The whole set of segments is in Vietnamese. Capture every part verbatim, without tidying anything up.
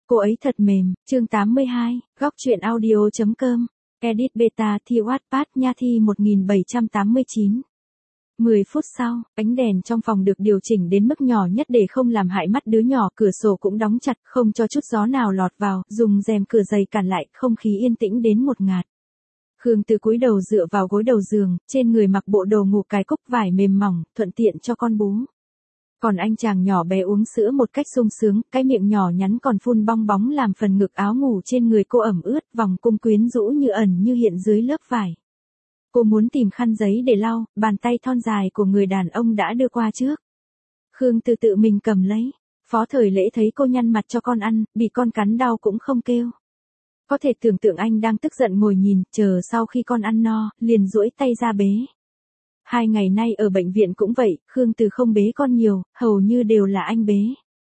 Cô ấy thật mềm, chương tám mươi hai, góc truyện audio.com, edit beta thi Wattpad nha thi một nghìn bảy trăm tám mươi chín. mười phút sau, ánh đèn trong phòng được điều chỉnh đến mức nhỏ nhất để không làm hại mắt đứa nhỏ, cửa sổ cũng đóng chặt, không cho chút gió nào lọt vào, dùng rèm cửa dày cản lại, không khí yên tĩnh đến một ngạt. Khương Từ cúi đầu dựa vào gối đầu giường, trên người mặc bộ đồ ngủ cài cúc vải mềm mỏng, thuận tiện cho con bú. Còn anh chàng nhỏ bé uống sữa một cách sung sướng, cái miệng nhỏ nhắn còn phun bong bóng làm phần ngực áo ngủ trên người cô ẩm ướt, vòng cung quyến rũ như ẩn như hiện dưới lớp vải. Cô muốn tìm khăn giấy để lau, bàn tay thon dài của người đàn ông đã đưa qua trước. Khương Từ tự mình cầm lấy. Phó Thời Lễ thấy cô nhăn mặt cho con ăn, bị con cắn đau cũng không kêu. Có thể tưởng tượng anh đang tức giận ngồi nhìn, chờ sau khi con ăn no, liền duỗi tay ra bế. Hai ngày nay ở bệnh viện cũng vậy, Khương Từ không bế con nhiều, hầu như đều là anh bế.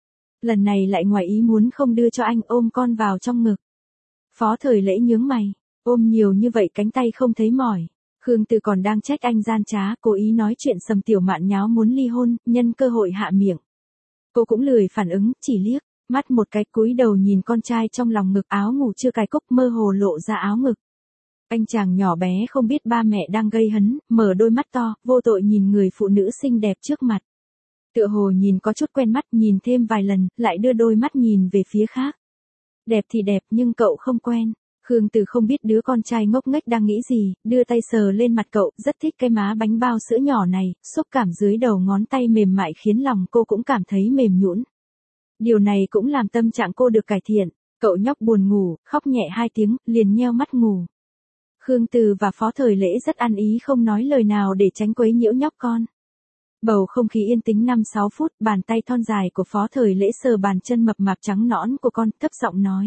Lần này lại ngoài ý muốn không đưa cho anh, ôm con vào trong ngực. Phó Thời Lễ nhướng mày, ôm nhiều như vậy cánh tay không thấy mỏi. Khương Từ còn đang trách anh gian trá, cố ý nói chuyện Sầm Tiểu Mạn nháo muốn ly hôn, nhân cơ hội hạ miệng. Cô cũng lười phản ứng, chỉ liếc mắt một cái, cúi đầu nhìn con trai trong lòng ngực, áo ngủ chưa cài cúc mơ hồ lộ ra áo ngực. Anh chàng nhỏ bé không biết ba mẹ đang gây hấn, mở đôi mắt to, vô tội nhìn người phụ nữ xinh đẹp trước mặt. Tựa hồ nhìn có chút quen mắt, nhìn thêm vài lần, lại đưa đôi mắt nhìn về phía khác. Đẹp thì đẹp nhưng cậu không quen. Khương Từ không biết đứa con trai ngốc nghếch đang nghĩ gì, đưa tay sờ lên mặt cậu, rất thích cái má bánh bao sữa nhỏ này, xúc cảm dưới đầu ngón tay mềm mại khiến lòng cô cũng cảm thấy mềm nhũn. Điều này cũng làm tâm trạng cô được cải thiện. Cậu nhóc buồn ngủ, khóc nhẹ hai tiếng, liền nheo mắt ngủ. Khương Từ và Phó Thời Lễ rất ăn ý không nói lời nào để tránh quấy nhiễu nhóc con. Bầu không khí yên tĩnh năm sáu phút, bàn tay thon dài của Phó Thời Lễ sờ bàn chân mập mạp trắng nõn của con, thấp giọng nói.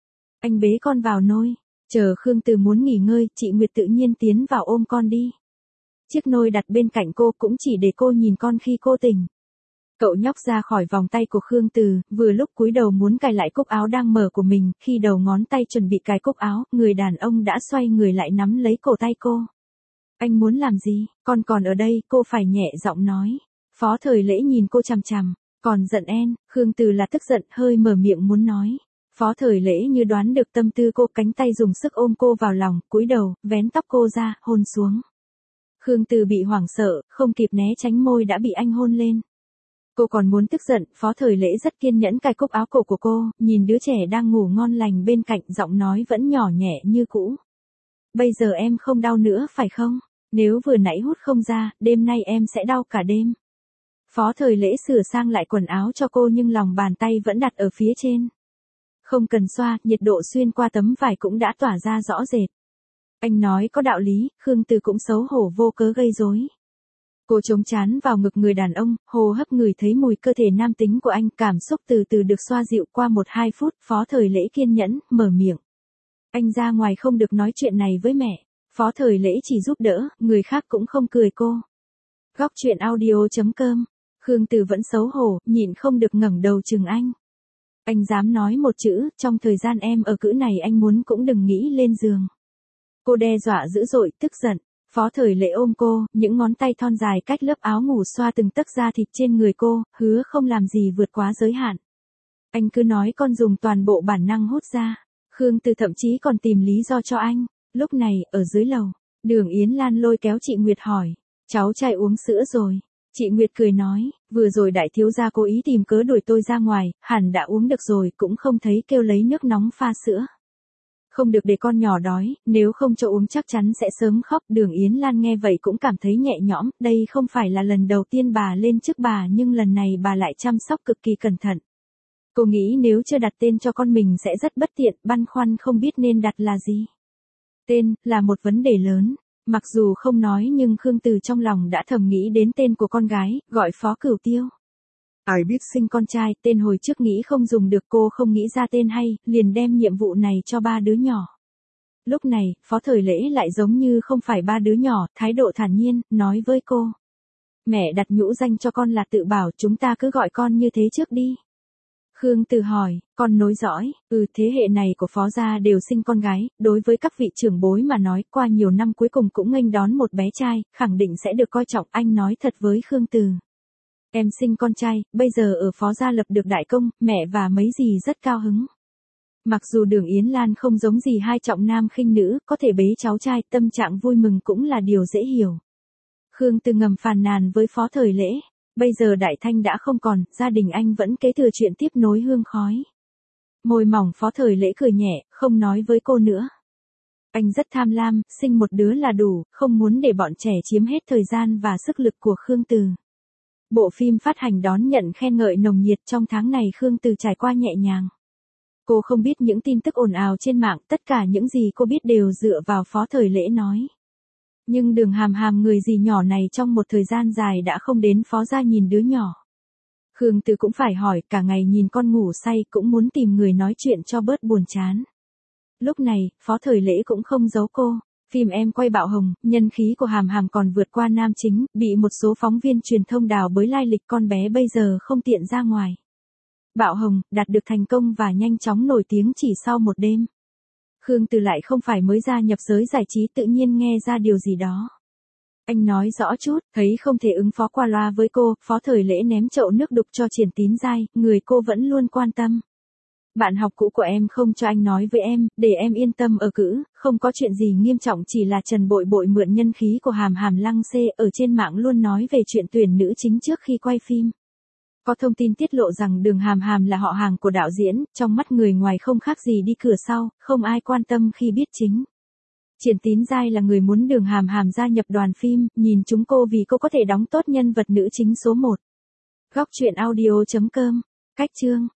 Anh bế con vào nôi. Chờ Khương Từ muốn nghỉ ngơi, chị Nguyệt tự nhiên tiến vào ôm con đi. Chiếc nôi đặt bên cạnh cô cũng chỉ để cô nhìn con khi cô tỉnh. Cậu nhóc ra khỏi vòng tay của Khương Từ, vừa lúc cúi đầu muốn cài lại cúc áo đang mở của mình, khi đầu ngón tay chuẩn bị cài cúc áo, người đàn ông đã xoay người lại nắm lấy cổ tay cô. Anh muốn làm gì? Con còn ở đây, cô phải nhẹ giọng nói. Phó Thời Lễ nhìn cô chằm chằm, còn giận en, Khương Từ là tức giận, hơi mở miệng muốn nói. Phó Thời Lễ như đoán được tâm tư cô, cánh tay dùng sức ôm cô vào lòng, cúi đầu, vén tóc cô ra, hôn xuống. Khương Từ bị hoảng sợ, không kịp né tránh, môi đã bị anh hôn lên. Cô còn muốn tức giận, Phó Thời Lễ rất kiên nhẫn cài cúc áo cổ của cô, nhìn đứa trẻ đang ngủ ngon lành bên cạnh, giọng nói vẫn nhỏ nhẹ như cũ. Bây giờ em không đau nữa phải không? Nếu vừa nãy hút không ra, đêm nay em sẽ đau cả đêm. Phó Thời Lễ sửa sang lại quần áo cho cô nhưng lòng bàn tay vẫn đặt ở phía trên. Không cần xoa, nhiệt độ xuyên qua tấm vải cũng đã tỏa ra rõ rệt. Anh nói có đạo lý, Khương Từ cũng xấu hổ vô cớ gây rối. Cô chống trán vào ngực người đàn ông, hô hấp ngửi thấy mùi cơ thể nam tính của anh, cảm xúc từ từ được xoa dịu. Qua một hai phút, Phó Thời Lễ kiên nhẫn, mở miệng. Anh ra ngoài không được nói chuyện này với mẹ. Phó Thời Lễ chỉ giúp đỡ, người khác cũng không cười cô. Góc truyện audio.com, Khương Từ vẫn xấu hổ, nhịn không được ngẩng đầu chừng anh. Anh dám nói một chữ, trong thời gian em ở cữ này anh muốn cũng đừng nghĩ lên giường. Cô đe dọa dữ dội, tức giận. Phó Thời Lễ ôm cô, những ngón tay thon dài cách lớp áo ngủ xoa từng tấc da thịt trên người cô, hứa không làm gì vượt quá giới hạn. Anh cứ nói con dùng toàn bộ bản năng hút ra. Khương Từ thậm chí còn tìm lý do cho anh. Lúc này, ở dưới lầu, Đường Yến Lan lôi kéo chị Nguyệt hỏi. Cháu trai uống sữa rồi. Chị Nguyệt cười nói, vừa rồi đại thiếu gia cố ý tìm cớ đuổi tôi ra ngoài, hẳn đã uống được rồi, cũng không thấy kêu lấy nước nóng pha sữa. Không được để con nhỏ đói, nếu không cho uống chắc chắn sẽ sớm khóc. Đường Yến Lan nghe vậy cũng cảm thấy nhẹ nhõm, đây không phải là lần đầu tiên bà lên chức bà nhưng lần này bà lại chăm sóc cực kỳ cẩn thận. Cô nghĩ nếu chưa đặt tên cho con mình sẽ rất bất tiện, băn khoăn không biết nên đặt là gì. Tên, là một vấn đề lớn. Mặc dù không nói nhưng Khương Từ trong lòng đã thầm nghĩ đến tên của con gái, gọi Phó Cửu Tiêu. Ai biết sinh con trai, tên hồi trước nghĩ không dùng được, cô không nghĩ ra tên hay, liền đem nhiệm vụ này cho ba đứa nhỏ. Lúc này, Phó Thời Lễ lại giống như không phải ba đứa nhỏ, thái độ thản nhiên, nói với cô. Mẹ đặt nhũ danh cho con là Tự Bảo, chúng ta cứ gọi con như thế trước đi. Khương Từ hỏi, con nối dõi, ừ thế hệ này của Phó gia đều sinh con gái, đối với các vị trưởng bối mà nói qua nhiều năm cuối cùng cũng nghênh đón một bé trai, khẳng định sẽ được coi trọng. Anh nói thật với Khương Từ. Em sinh con trai, bây giờ ở Phó gia lập được đại công, mẹ và mấy dì rất cao hứng. Mặc dù Đường Yến Lan không giống gì hai trọng nam khinh nữ, có thể bế cháu trai, tâm trạng vui mừng cũng là điều dễ hiểu. Khương Từ ngầm phàn nàn với Phó Thời Lễ, bây giờ Đại Thanh đã không còn, gia đình anh vẫn kế thừa chuyện tiếp nối hương khói. Môi mỏng Phó Thời Lễ cười nhẹ, không nói với cô nữa. Anh rất tham lam, sinh một đứa là đủ, không muốn để bọn trẻ chiếm hết thời gian và sức lực của Khương Từ. Bộ phim phát hành đón nhận khen ngợi nồng nhiệt, trong tháng này Khương Từ trải qua nhẹ nhàng. Cô không biết những tin tức ồn ào trên mạng, tất cả những gì cô biết đều dựa vào Phó Thời Lễ nói. Nhưng Đường Hàm Hàm người dì nhỏ này trong một thời gian dài đã không đến Phó gia nhìn đứa nhỏ. Khương Từ cũng phải hỏi, cả ngày nhìn con ngủ say cũng muốn tìm người nói chuyện cho bớt buồn chán. Lúc này, Phó Thời Lễ cũng không giấu cô. Phim em quay bạo hồng, nhân khí của Hàm Hàm còn vượt qua nam chính, bị một số phóng viên truyền thông đào bới lai lịch con bé bây giờ không tiện ra ngoài. Bạo hồng, đạt được thành công và nhanh chóng nổi tiếng chỉ sau một đêm. Khương Từ lại không phải mới gia nhập giới giải trí, tự nhiên nghe ra điều gì đó. Anh nói rõ chút, thấy không thể ứng phó qua loa với cô, Phó Thời Lễ ném chậu nước đục cho Triển Tín Giai, người cô vẫn luôn quan tâm. Bạn học cũ của em không cho anh nói với em, để em yên tâm ở cữ, không có chuyện gì nghiêm trọng, chỉ là Trần Bội Bội mượn nhân khí của Hàm Hàm lăng xê, ở trên mạng luôn nói về chuyện tuyển nữ chính trước khi quay phim. Có thông tin tiết lộ rằng Đường Hàm Hàm là họ hàng của đạo diễn, trong mắt người ngoài không khác gì đi cửa sau, không ai quan tâm khi biết chính. Triển Tín Giai là người muốn Đường Hàm Hàm gia nhập đoàn phim, nhìn chúng cô vì cô có thể đóng tốt nhân vật nữ chính số một. Góc truyện audio chấm com. Cách chương